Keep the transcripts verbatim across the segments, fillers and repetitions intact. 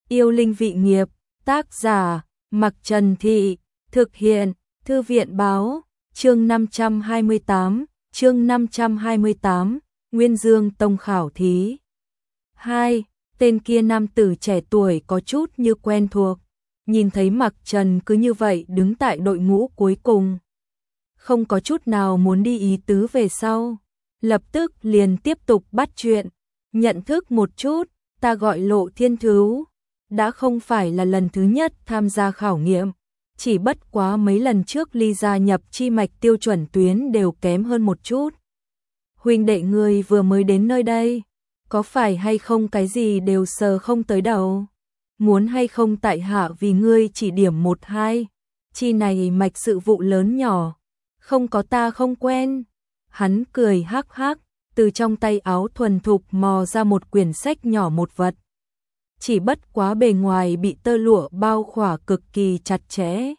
Yêu linh vị nghiệp, tác giả, Mặc Trần Thị, thực hiện, Thư viện báo, chương năm trăm hai mươi tám, chương năm trăm hai mươi tám, Nguyên Dương Tông khảo thí. hai. Tên kia nam tử trẻ tuổi có chút như quen thuộc, nhìn thấy Mặc Trần cứ như vậy đứng tại đội ngũ cuối cùng. Không có chút nào muốn đi ý tứ về sau, lập tức liền tiếp tục bắt chuyện, nhận thức một chút, ta gọi Lộ Thiên Thứu, đã không phải là lần thứ nhất tham gia khảo nghiệm, chỉ bất quá mấy lần trước ly gia nhập chi mạch tiêu chuẩn tuyến đều kém hơn một chút. Huynh đệ ngươi vừa mới đến nơi đây, có phải hay không cái gì đều sờ không tới đầu, muốn hay không tại hạ vì ngươi chỉ điểm một hai, chi này mạch sự vụ lớn nhỏ, không có ta không quen. Hắn cười hắc hắc, từ trong tay áo thuần thục mò ra một quyển sách nhỏ một vật. Chỉ bất quá bề ngoài bị tơ lụa bao khỏa cực kỳ chặt chẽ.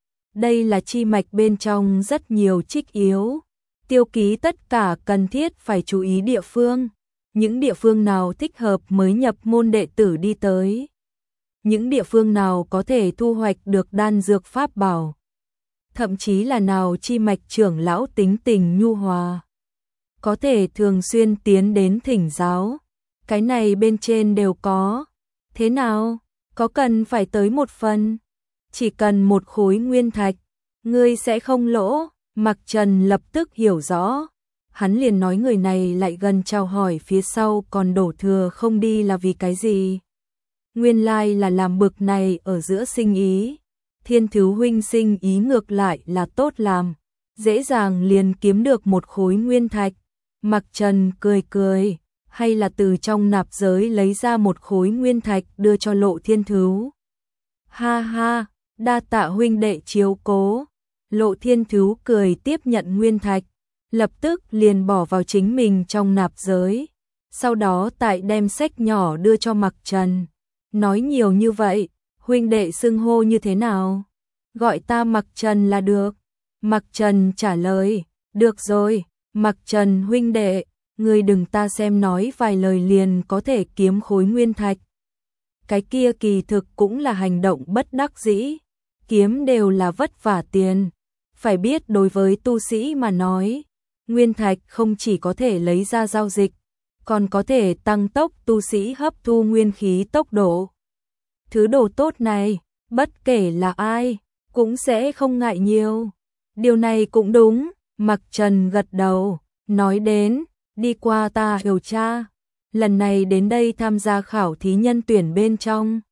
Đây là chi mạch bên trong rất nhiều trích yếu, tiêu ký tất cả cần thiết phải chú ý địa phương, những địa phương nào thích hợp mới nhập môn đệ tử đi tới, những địa phương nào có thể thu hoạch được đan dược pháp bảo, thậm chí là nào chi mạch trưởng lão tính tình nhu hòa, có thể thường xuyên tiến đến thỉnh giáo, cái này bên trên đều có. Thế nào, có cần phải tới một phần? Chỉ cần một khối nguyên thạch, ngươi sẽ không lỗ. Mặc Trần lập tức hiểu rõ, hắn liền nói người này lại gần chào hỏi phía sau còn đổ thừa không đi là vì cái gì? Nguyên lai là làm bực này ở giữa sinh ý. Thiên Thứu huynh sinh ý ngược lại là tốt làm, dễ dàng liền kiếm được một khối nguyên thạch. Mặc Trần cười cười, hay là từ trong nạp giới lấy ra một khối nguyên thạch đưa cho Lộ Thiên Thứu. Ha ha, đa tạ huynh đệ chiếu cố. Lộ Thiên Thứu cười tiếp nhận nguyên thạch, lập tức liền bỏ vào chính mình trong nạp giới, sau đó tại đem sách nhỏ đưa cho Mặc Trần. Nói nhiều như vậy, huynh đệ xưng hô như thế nào? Gọi ta Mặc Trần là được. Mặc Trần trả lời, được rồi, Mặc Trần huynh đệ, ngươi đừng ta xem nói vài lời liền có thể kiếm khối nguyên thạch. Cái kia kỳ thực cũng là hành động bất đắc dĩ, kiếm đều là vất vả tiền. Phải biết đối với tu sĩ mà nói, nguyên thạch không chỉ có thể lấy ra giao dịch, còn có thể tăng tốc tu sĩ hấp thu nguyên khí tốc độ. Thứ đồ tốt này, bất kể là ai, cũng sẽ không ngại nhiều. Điều này cũng đúng, Mặc Trần gật đầu, nói đến, đi qua ta điều tra, lần này đến đây tham gia khảo thí nhân tuyển bên trong.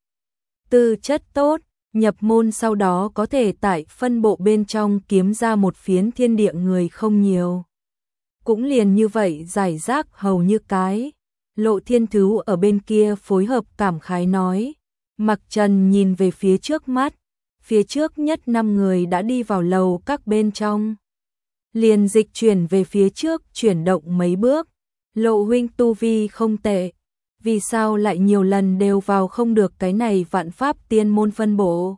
Tư chất tốt, nhập môn sau đó có thể tại phân bộ bên trong kiếm ra một phiến thiên địa người không nhiều. Cũng liền như vậy giải rác hầu như cái. Lộ Thiên Thứu ở bên kia phối hợp cảm khái nói. Mặc Trần nhìn về phía trước mắt, phía trước nhất năm người đã đi vào lầu các bên trong. Liền dịch chuyển về phía trước chuyển động mấy bước. Lộ huynh tu vi không tệ, vì sao lại nhiều lần đều vào không được cái này vạn pháp tiên môn phân bộ?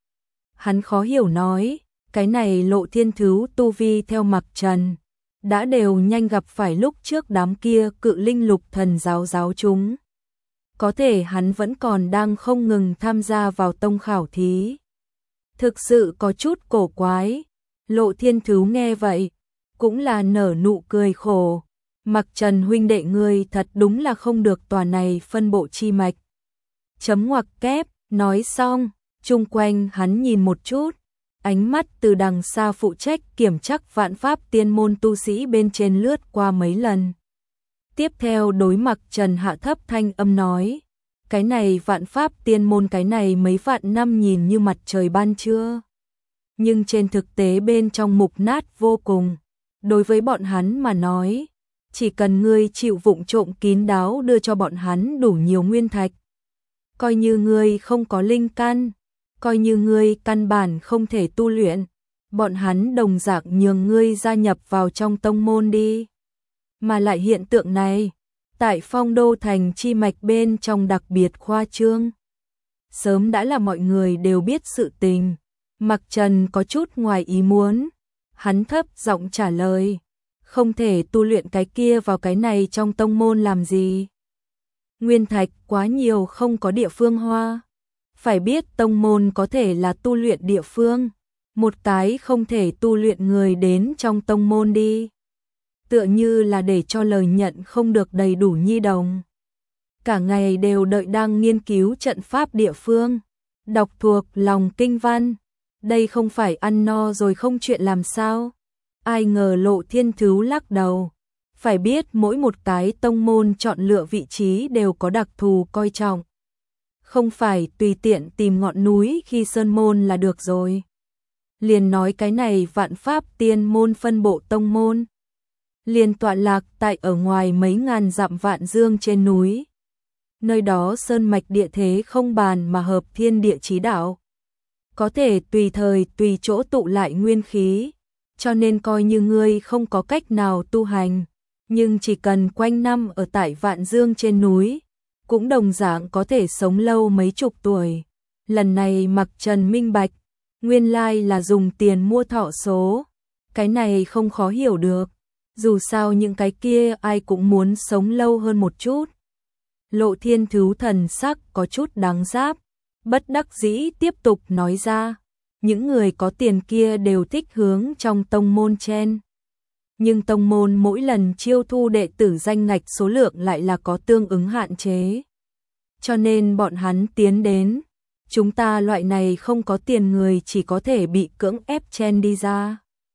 Hắn khó hiểu nói, cái này Lộ Thiên Thứu tu vi theo Mặc Trần, đã đều nhanh gặp phải lúc trước đám kia cự linh lục thần giáo giáo chúng. Có thể hắn vẫn còn đang không ngừng tham gia vào tông khảo thí. Thực sự có chút cổ quái. Lộ Thiên Thứu nghe vậy, cũng là nở nụ cười khổ. Mặc Trần huynh đệ ngươi thật đúng là không được tòa này phân bộ chi mạch. Chấm ngoặc kép, nói xong, chung quanh hắn nhìn một chút, ánh mắt từ đằng xa phụ trách kiểm chắc vạn pháp tiên môn tu sĩ bên trên lướt qua mấy lần. Tiếp theo đối Mặc Trần hạ thấp thanh âm nói, cái này vạn pháp tiên môn cái này mấy vạn năm nhìn như mặt trời ban trưa, nhưng trên thực tế bên trong mục nát vô cùng. Đối với bọn hắn mà nói, chỉ cần ngươi chịu vụng trộm kín đáo đưa cho bọn hắn đủ nhiều nguyên thạch, coi như ngươi không có linh căn, coi như ngươi căn bản không thể tu luyện, bọn hắn đồng dạng nhường ngươi gia nhập vào trong tông môn đi. Mà lại hiện tượng này, tại Phong Đô thành chi mạch bên trong đặc biệt khoa trương. Sớm đã là mọi người đều biết sự tình. Mặc Trần có chút ngoài ý muốn, hắn thấp giọng trả lời, không thể tu luyện cái kia vào cái này trong tông môn làm gì? Nguyên thạch quá nhiều không có địa phương hoa. Phải biết tông môn có thể là tu luyện địa phương, một cái không thể tu luyện người đến trong tông môn đi. Tựa như là để cho lời nhận không được đầy đủ nhi đồng. Cả ngày đều đợi đang nghiên cứu trận pháp địa phương, đọc thuộc lòng kinh văn. Đây không phải ăn no rồi không chuyện làm sao? Ai ngờ Lộ Thiên Thứu lắc đầu. Phải biết mỗi một cái tông môn chọn lựa vị trí đều có đặc thù coi trọng. Không phải tùy tiện tìm ngọn núi khi sơn môn là được rồi. Liền nói cái này Vạn Pháp Tiên môn phân bộ tông môn. Liền tọa lạc tại ở ngoài mấy ngàn dặm vạn dương trên núi. Nơi đó sơn mạch địa thế không bàn mà hợp thiên địa chí đạo. Có thể tùy thời tùy chỗ tụ lại nguyên khí, cho nên coi như ngươi không có cách nào tu hành, nhưng chỉ cần quanh năm ở tại vạn dương trên núi, cũng đồng dạng có thể sống lâu mấy chục tuổi. Lần này Mặc Trần minh bạch, nguyên lai là dùng tiền mua thọ số, cái này không khó hiểu được, dù sao những cái kia ai cũng muốn sống lâu hơn một chút. Lộ Thiên Thứu thần sắc có chút đáng giáp, bất đắc dĩ tiếp tục nói ra, những người có tiền kia đều thích hướng trong tông môn chen. Nhưng tông môn mỗi lần chiêu thu đệ tử danh ngạch số lượng lại là có tương ứng hạn chế. Cho nên bọn hắn tiến đến, chúng ta loại này không có tiền người chỉ có thể bị cưỡng ép chen đi ra.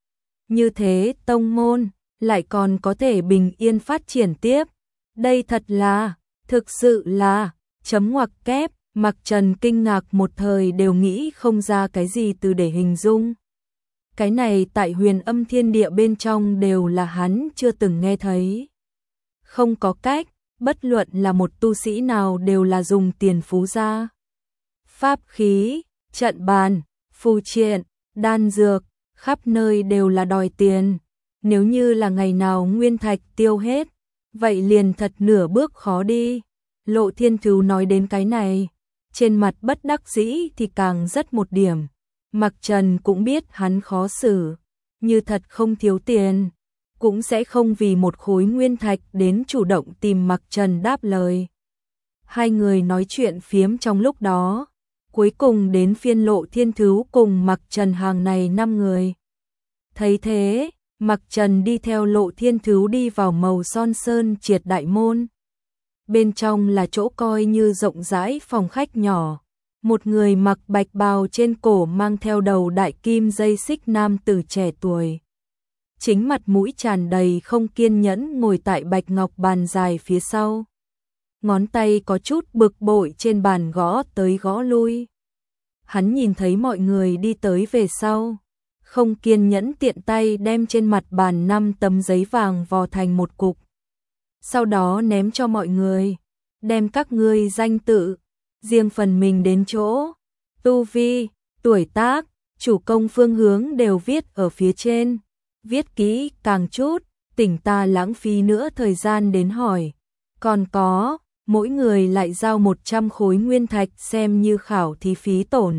Như thế tông môn lại còn có thể bình yên phát triển tiếp. Đây thật là, thực sự là, chấm ngoặc kép. Mặc Trần kinh ngạc một thời đều nghĩ không ra cái gì từ để hình dung. Cái này tại huyền âm thiên địa bên trong đều là hắn chưa từng nghe thấy. Không có cách, bất luận là một tu sĩ nào đều là dùng tiền phú ra. Pháp khí, trận bàn, phù triện, đan dược, khắp nơi đều là đòi tiền. Nếu như là ngày nào nguyên thạch tiêu hết, vậy liền thật nửa bước khó đi. Lộ Thiên Thứu nói đến cái này, trên mặt bất đắc dĩ thì càng rất một điểm. Mặc Trần cũng biết hắn khó xử, như thật không thiếu tiền, cũng sẽ không vì một khối nguyên thạch đến chủ động tìm Mặc Trần đáp lời. Hai người nói chuyện phiếm trong lúc đó, cuối cùng đến phiên Lộ Thiên Thứu cùng Mặc Trần hàng này năm người. Thấy thế, Mặc Trần đi theo Lộ Thiên Thứu đi vào Màu Son Sơn Triệt đại môn. Bên trong là chỗ coi như rộng rãi phòng khách nhỏ. Một người mặc bạch bào trên cổ mang theo đầu đại kim dây xích nam tử trẻ tuổi. Chính mặt mũi tràn đầy không kiên nhẫn ngồi tại bạch ngọc bàn dài phía sau. Ngón tay có chút bực bội trên bàn gõ tới gõ lui. Hắn nhìn thấy mọi người đi tới về sau. Không kiên nhẫn tiện tay đem trên mặt bàn năm tấm giấy vàng vò thành một cục. Sau đó ném cho mọi người, đem các ngươi danh tự, riêng phần mình đến chỗ, tu vi, tuổi tác, chủ công phương hướng đều viết ở phía trên, viết kỹ càng chút, tỉnh ta lãng phí nữa thời gian đến hỏi. Còn có, mỗi người lại giao một trăm khối nguyên thạch xem như khảo thí phí tổn.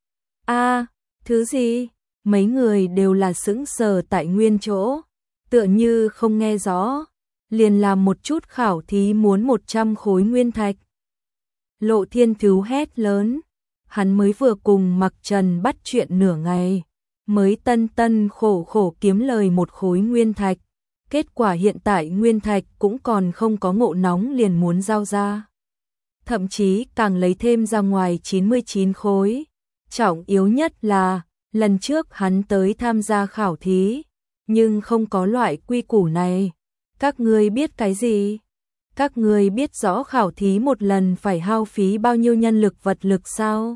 A, thứ gì? Mấy người đều là sững sờ tại nguyên chỗ, tựa như không nghe rõ. Liền làm một chút khảo thí muốn một trăm khối nguyên thạch. Lộ Thiên Thứu hét lớn, hắn mới vừa cùng Mặc Trần bắt chuyện nửa ngày, mới tân tân khổ khổ kiếm lời một khối nguyên thạch, kết quả hiện tại nguyên thạch cũng còn không có ngộ nóng liền muốn giao ra. Thậm chí càng lấy thêm ra ngoài chín mươi chín khối. Trọng yếu nhất là, lần trước hắn tới tham gia khảo thí, nhưng không có loại quy củ này. Các ngươi biết cái gì? Các ngươi biết rõ khảo thí một lần phải hao phí bao nhiêu nhân lực vật lực sao?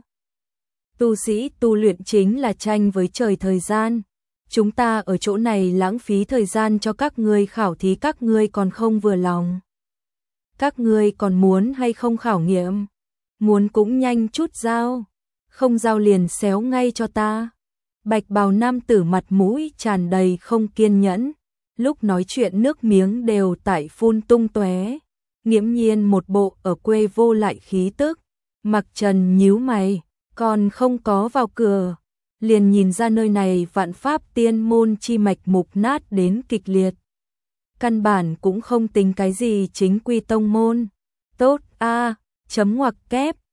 Tu sĩ tu luyện chính là tranh với trời thời gian. Chúng ta ở chỗ này lãng phí thời gian cho các ngươi khảo thí các ngươi còn không vừa lòng. Các ngươi còn muốn hay không khảo nghiệm? Muốn cũng nhanh chút giao. Không giao liền xéo ngay cho ta. Bạch bào nam tử mặt mũi tràn đầy không kiên nhẫn. Lúc nói chuyện nước miếng đều tại phun tung tóe, nghiễm nhiên một bộ ở quê vô lại khí tức. Mặc Trần nhíu mày, còn không có vào cửa, liền nhìn ra nơi này Vạn Pháp Tiên môn chi mạch mục nát đến kịch liệt. Căn bản cũng không tính cái gì chính quy tông môn. Tốt a, chấm ngoặc kép,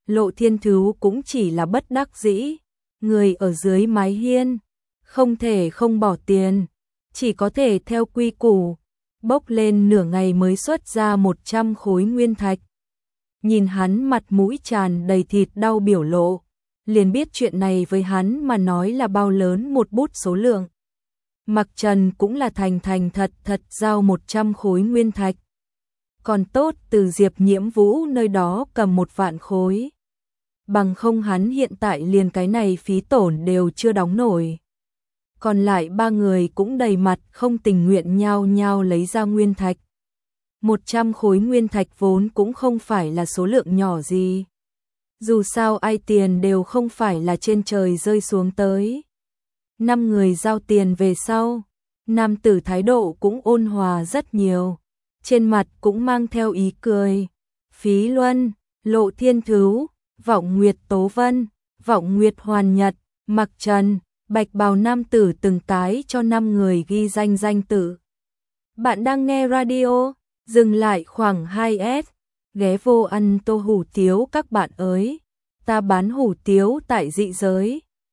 Lộ Thiên Thứ cũng chỉ là bất đắc dĩ, người ở dưới mái hiên, không thể không bỏ tiền, chỉ có thể theo quy củ, bốc lên nửa ngày mới xuất ra một trăm khối nguyên thạch. Nhìn hắn mặt mũi tràn đầy thịt đau biểu lộ, liền biết chuyện này với hắn mà nói là bao lớn một bút số lượng. Mặc Trần cũng là thành thành thật thật giao một trăm khối nguyên thạch. Còn tốt từ Diệp Nhiễm Vũ nơi đó cầm một vạn khối. Bằng không hắn hiện tại liền cái này phí tổn đều chưa đóng nổi. Còn lại ba người cũng đầy mặt không tình nguyện nhao nhao lấy ra nguyên thạch. một trăm khối nguyên thạch vốn cũng không phải là số lượng nhỏ gì. Dù sao ai tiền đều không phải là trên trời rơi xuống tới. Năm người giao tiền về sau, nam tử thái độ cũng ôn hòa rất nhiều. Trên mặt cũng mang theo ý cười. Phí Luân, Lộ Thiên Thứ, Vọng Nguyệt Tố Vân, Vọng Nguyệt Hoàn Nhật, Mặc Trần, Bạch Bào nam tử từng cái cho năm người ghi danh danh tự. Bạn đang nghe radio, dừng lại khoảng hai S, ghé vô ăn tô hủ tiếu các bạn ơi. Ta bán hủ tiếu tại dị giới,